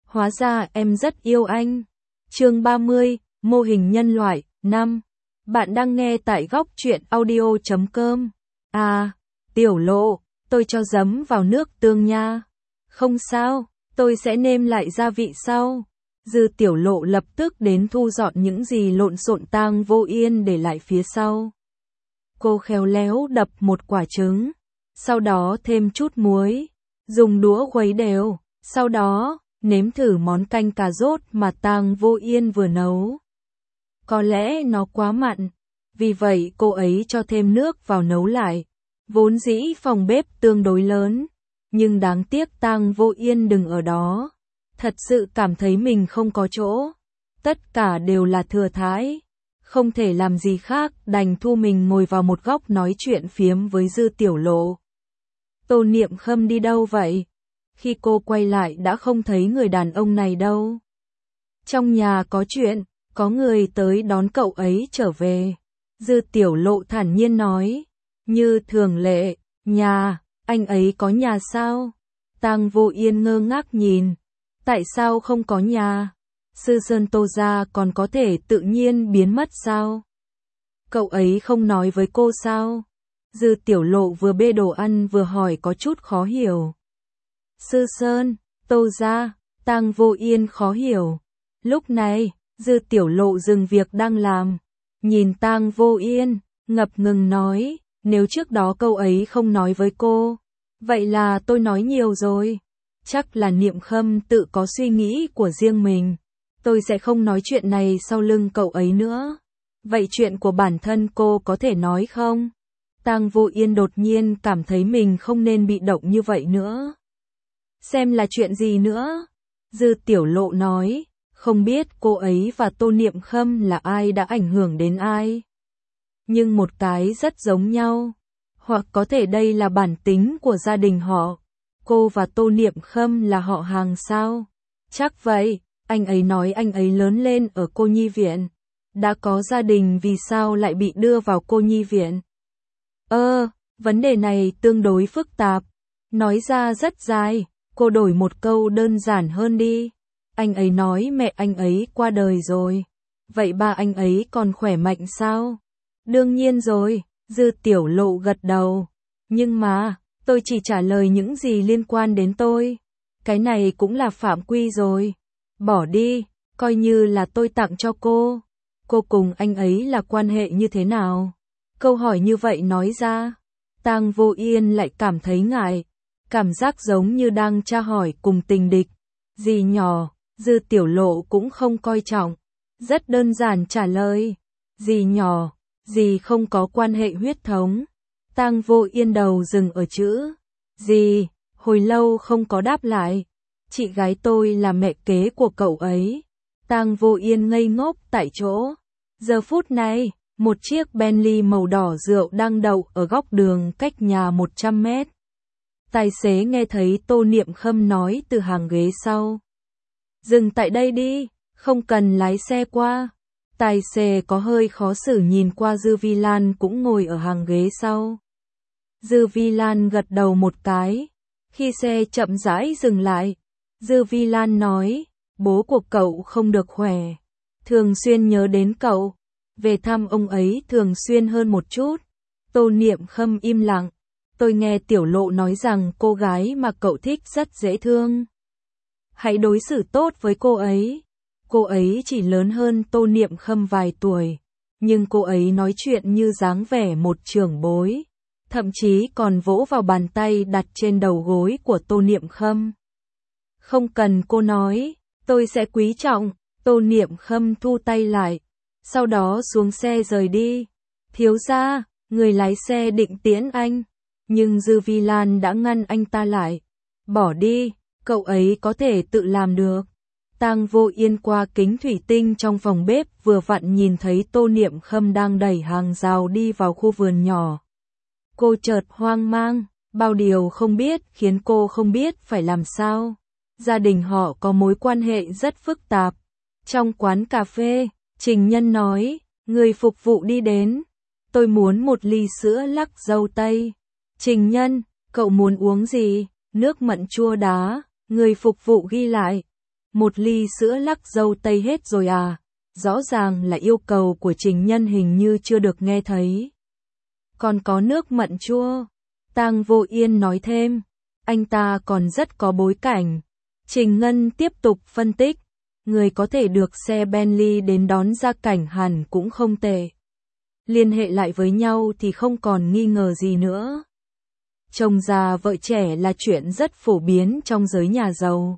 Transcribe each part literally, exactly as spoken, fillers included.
Hóa ra em rất yêu anh. Chương ba mươi, mô hình nhân loại, năm. Bạn đang nghe tại góc truyện audio chấm com. À, Tiểu Lộ, tôi cho giấm vào nước tương nha. Không sao, tôi sẽ nêm lại gia vị sau. Dư Tiểu Lộ lập tức đến thu dọn những gì lộn xộn Tang Vô Yên để lại phía sau. Cô khéo léo đập một quả trứng, sau đó thêm chút muối, dùng đũa khuấy đều, sau đó nếm thử món canh cà rốt mà Tang Vô Yên vừa nấu. Có lẽ nó quá mặn, vì vậy cô ấy cho thêm nước vào nấu lại. Vốn dĩ phòng bếp tương đối lớn, nhưng đáng tiếc Tang Vô Yên đừng ở đó. Thật sự cảm thấy mình không có chỗ. Tất cả đều là thừa thãi. Không thể làm gì khác, đành thu mình ngồi vào một góc nói chuyện phiếm với Dư Tiểu Lộ. Tô Niệm Khâm đi đâu vậy? Khi cô quay lại đã không thấy người đàn ông này đâu. Trong nhà có chuyện, có người tới đón cậu ấy trở về. Dư Tiểu Lộ thản nhiên nói. Như thường lệ, nhà, anh ấy có nhà sao? Tang Vô Yên ngơ ngác nhìn. Tại sao không có nhà? Sư Sơn Tô gia còn có thể tự nhiên biến mất sao? Cậu ấy không nói với cô sao? Dư Tiểu Lộ vừa bê đồ ăn vừa hỏi có chút khó hiểu. Sư Sơn, Tô gia, Tang Vô Yên khó hiểu. Lúc này, Dư Tiểu Lộ dừng việc đang làm, nhìn Tang Vô Yên, ngập ngừng nói, nếu trước đó câu ấy không nói với cô, vậy là tôi nói nhiều rồi. Chắc là Niệm Khâm tự có suy nghĩ của riêng mình. Tôi sẽ không nói chuyện này sau lưng cậu ấy nữa. Vậy chuyện của bản thân cô có thể nói không? Tang Vô Yên đột nhiên cảm thấy mình không nên bị động như vậy nữa. Xem là chuyện gì nữa? Dư Tiểu Lộ nói, không biết cô ấy và Tô Niệm Khâm là ai đã ảnh hưởng đến ai. Nhưng một cái rất giống nhau. Hoặc có thể đây là bản tính của gia đình họ. Cô và Tô Niệm Khâm là họ hàng sao? Chắc vậy, anh ấy nói anh ấy lớn lên ở cô nhi viện. Đã có gia đình vì sao lại bị đưa vào cô nhi viện? Ơ, vấn đề này tương đối phức tạp. Nói ra rất dài, cô đổi một câu đơn giản hơn đi. Anh ấy nói mẹ anh ấy qua đời rồi. Vậy ba anh ấy còn khỏe mạnh sao? Đương nhiên rồi, Dư Tiểu Lộ gật đầu. Nhưng mà, tôi chỉ trả lời những gì liên quan đến tôi. Cái này cũng là phạm quy rồi. Bỏ đi, coi như là tôi tặng cho cô. Cô cùng anh ấy là quan hệ như thế nào? Câu hỏi như vậy nói ra, Tang Vô Yên lại cảm thấy ngại. Cảm giác giống như đang tra hỏi cùng tình địch. Dì nhỏ, Dư Tiểu Lộ cũng không coi trọng. Rất đơn giản trả lời. Dì nhỏ, dì không có quan hệ huyết thống. Tang Vô Yên đầu dừng ở chữ dì, hồi lâu không có đáp lại. Chị gái tôi là mẹ kế của cậu ấy. Tang Vô Yên ngây ngốc tại chỗ. Giờ phút này, một chiếc Bentley màu đỏ rượu đang đậu ở góc đường cách nhà một trăm mét. Tài xế nghe thấy Tô Niệm Khâm nói từ hàng ghế sau. Dừng tại đây đi, không cần lái xe qua. Tài xế có hơi khó xử nhìn qua Dư Vi Lan cũng ngồi ở hàng ghế sau. Dư Vi Lan gật đầu một cái. Khi xe chậm rãi dừng lại, Dư Vi Lan nói, bố của cậu không được khỏe. Thường xuyên nhớ đến cậu. Về thăm ông ấy thường xuyên hơn một chút. Tô Niệm Khâm im lặng. Tôi nghe Tiểu Lộ nói rằng cô gái mà cậu thích rất dễ thương. Hãy đối xử tốt với cô ấy. Cô ấy chỉ lớn hơn Tô Niệm Khâm vài tuổi, nhưng cô ấy nói chuyện như dáng vẻ một trưởng bối, thậm chí còn vỗ vào bàn tay đặt trên đầu gối của Tô Niệm Khâm. Không cần cô nói, tôi sẽ quý trọng. Tô Niệm Khâm thu tay lại, sau đó xuống xe rời đi. Thiếu gia, người lái xe định tiễn anh, nhưng Dư Vi Lan đã ngăn anh ta lại. Bỏ đi, cậu ấy có thể tự làm được. Tang Vô Yên qua kính thủy tinh trong phòng bếp vừa vặn nhìn thấy Tô Niệm Khâm đang đẩy hàng rào đi vào khu vườn nhỏ. Cô chợt hoang mang, bao điều không biết khiến cô không biết phải làm sao. Gia đình họ có mối quan hệ rất phức tạp. Trong quán cà phê, Trình Nhân nói, người phục vụ đi đến. Tôi muốn một ly sữa lắc dâu tây. Trình Nhân, cậu muốn uống gì? Nước mận chua đá, người phục vụ ghi lại. Một ly sữa lắc dâu tây hết rồi à? Rõ ràng là yêu cầu của Trình Nhân hình như chưa được nghe thấy. Còn có nước mận chua. Tang Vô Yên nói thêm. Anh ta còn rất có bối cảnh. Trình Ngân tiếp tục phân tích. Người có thể được xe Bentley đến đón ra cảnh hẳn cũng không tệ. Liên hệ lại với nhau thì không còn nghi ngờ gì nữa. Chồng già vợ trẻ là chuyện rất phổ biến trong giới nhà giàu.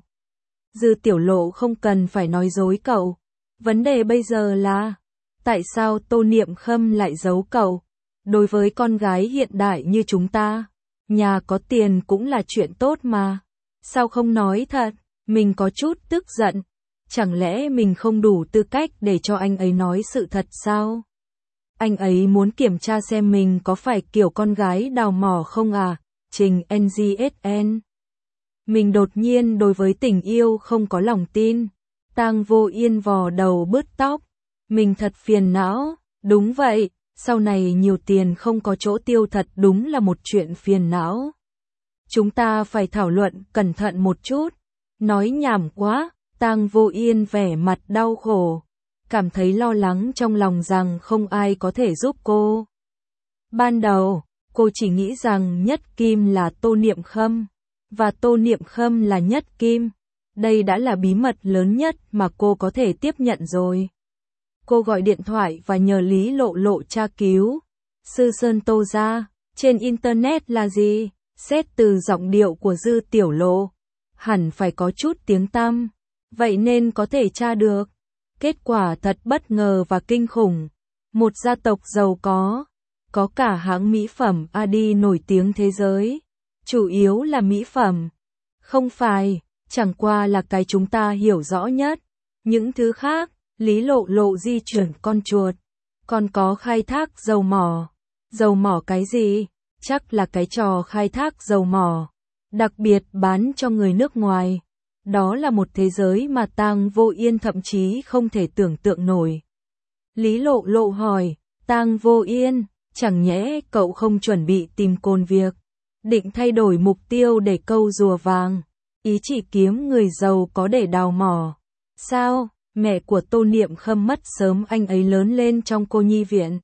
Dư Tiểu Lộ không cần phải nói dối cậu. Vấn đề bây giờ là, tại sao Tô Niệm Khâm lại giấu cậu? Đối với con gái hiện đại như chúng ta, nhà có tiền cũng là chuyện tốt mà. Sao không nói thật? Mình có chút tức giận. Chẳng lẽ mình không đủ tư cách để cho anh ấy nói sự thật sao? Anh ấy muốn kiểm tra xem mình có phải kiểu con gái đào mỏ không à? Trình en giê ét en. Mình đột nhiên đối với tình yêu không có lòng tin. Tang Vô Yên vò đầu bứt tóc. Mình thật phiền não. Đúng vậy, sau này nhiều tiền không có chỗ tiêu thật đúng là một chuyện phiền não. Chúng ta phải thảo luận cẩn thận một chút. Nói nhảm quá. Tang Vô Yên vẻ mặt đau khổ. Cảm thấy lo lắng trong lòng rằng không ai có thể giúp cô. Ban đầu, cô chỉ nghĩ rằng Nhất Kim là Tô Niệm Khâm. Và Tô Niệm Khâm là Nhất Kim. Đây đã là bí mật lớn nhất mà cô có thể tiếp nhận rồi. Cô gọi điện thoại và nhờ Lý Lộ Lộ tra cứu. Sư Sơn Tô ra, trên Internet là gì? Xét từ giọng điệu của Dư Tiểu Lộ, hẳn phải có chút tiếng tăm. Vậy nên có thể tra được. Kết quả thật bất ngờ và kinh khủng. Một gia tộc giàu có, có cả hãng mỹ phẩm Adi nổi tiếng thế giới. Chủ yếu là mỹ phẩm. Không phải, chẳng qua là cái chúng ta hiểu rõ nhất. Những thứ khác, Lý Lộ Lộ di chuyển con chuột. Còn có khai thác dầu mỏ. Dầu mỏ cái gì? Chắc là cái trò khai thác dầu mỏ. Đặc biệt bán cho người nước ngoài. Đó là một thế giới mà Tang Vô Yên thậm chí không thể tưởng tượng nổi. Lý Lộ Lộ hỏi, Tang Vô Yên, chẳng nhẽ cậu không chuẩn bị tìm côn việc, định thay đổi mục tiêu để câu rùa vàng, ý chỉ kiếm người giàu có để đào mỏ. Sao, mẹ của Tô Niệm Khâm mất sớm anh ấy lớn lên trong cô nhi viện.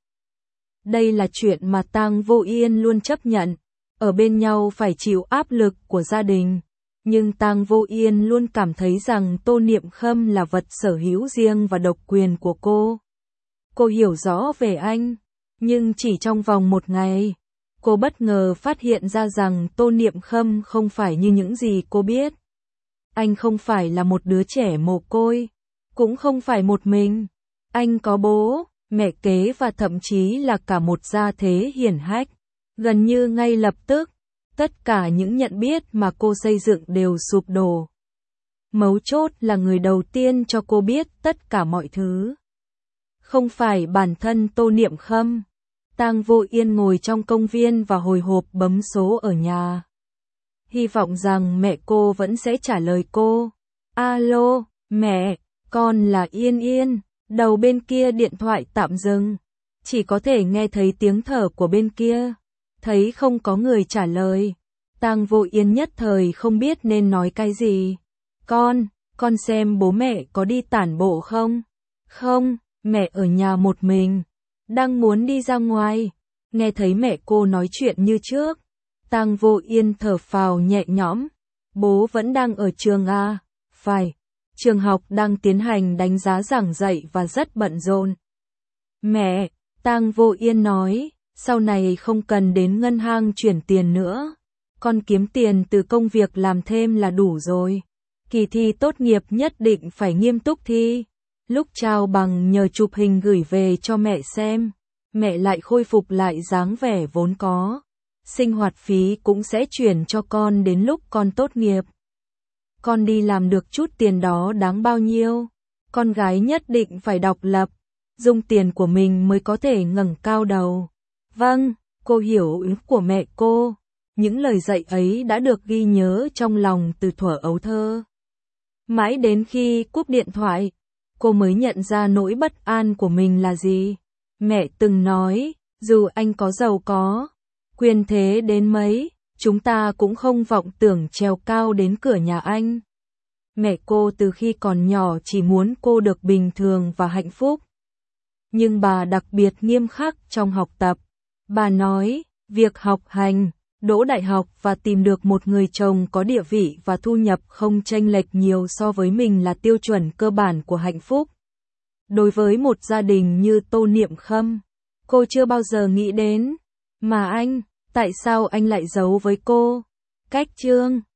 Đây là chuyện mà Tang Vô Yên luôn chấp nhận, ở bên nhau phải chịu áp lực của gia đình. Nhưng Tang Vô Yên luôn cảm thấy rằng Tô Niệm Khâm là vật sở hữu riêng và độc quyền của cô. Cô hiểu rõ về anh, nhưng chỉ trong vòng một ngày, cô bất ngờ phát hiện ra rằng Tô Niệm Khâm không phải như những gì cô biết. Anh không phải là một đứa trẻ mồ côi, cũng không phải một mình. Anh có bố, mẹ kế và thậm chí là cả một gia thế hiển hách. Gần như ngay lập tức, tất cả những nhận biết mà cô xây dựng đều sụp đổ. Mấu chốt là người đầu tiên cho cô biết tất cả mọi thứ. Không phải bản thân Tô Niệm Khâm. Tang Vô Yên ngồi trong công viên và hồi hộp bấm số ở nhà. Hy vọng rằng mẹ cô vẫn sẽ trả lời cô. Alo, mẹ, con là Yên Yên. Đầu bên kia điện thoại tạm dừng. Chỉ có thể nghe thấy tiếng thở của bên kia. Thấy không có người trả lời. Tang Vô Yên nhất thời không biết nên nói cái gì. Con, con xem bố mẹ có đi tản bộ không? Không, mẹ ở nhà một mình. Đang muốn đi ra ngoài. Nghe thấy mẹ cô nói chuyện như trước. Tang Vô Yên thở phào nhẹ nhõm. Bố vẫn đang ở trường à? Phải. Trường học đang tiến hành đánh giá giảng dạy và rất bận rộn. Mẹ, Tang Vô Yên nói, sau này không cần đến ngân hàng chuyển tiền nữa. Con kiếm tiền từ công việc làm thêm là đủ rồi. Kỳ thi tốt nghiệp nhất định phải nghiêm túc thi. Lúc trao bằng nhờ chụp hình gửi về cho mẹ xem. Mẹ lại khôi phục lại dáng vẻ vốn có. Sinh hoạt phí cũng sẽ chuyển cho con đến lúc con tốt nghiệp. Con đi làm được chút tiền đó đáng bao nhiêu? Con gái nhất định phải độc lập. Dùng tiền của mình mới có thể ngẩng cao đầu. Vâng, cô hiểu ý của mẹ cô. Những lời dạy ấy đã được ghi nhớ trong lòng từ thuở ấu thơ. Mãi đến khi cúp điện thoại, cô mới nhận ra nỗi bất an của mình là gì. Mẹ từng nói, dù anh có giàu có, quyền thế đến mấy, chúng ta cũng không vọng tưởng trèo cao đến cửa nhà anh. Mẹ cô từ khi còn nhỏ chỉ muốn cô được bình thường và hạnh phúc. Nhưng bà đặc biệt nghiêm khắc trong học tập. Bà nói, việc học hành, đỗ đại học và tìm được một người chồng có địa vị và thu nhập không chênh lệch nhiều so với mình là tiêu chuẩn cơ bản của hạnh phúc. Đối với một gia đình như Tô Niệm Khâm, cô chưa bao giờ nghĩ đến. Mà anh, tại sao anh lại giấu với cô? Cách Trương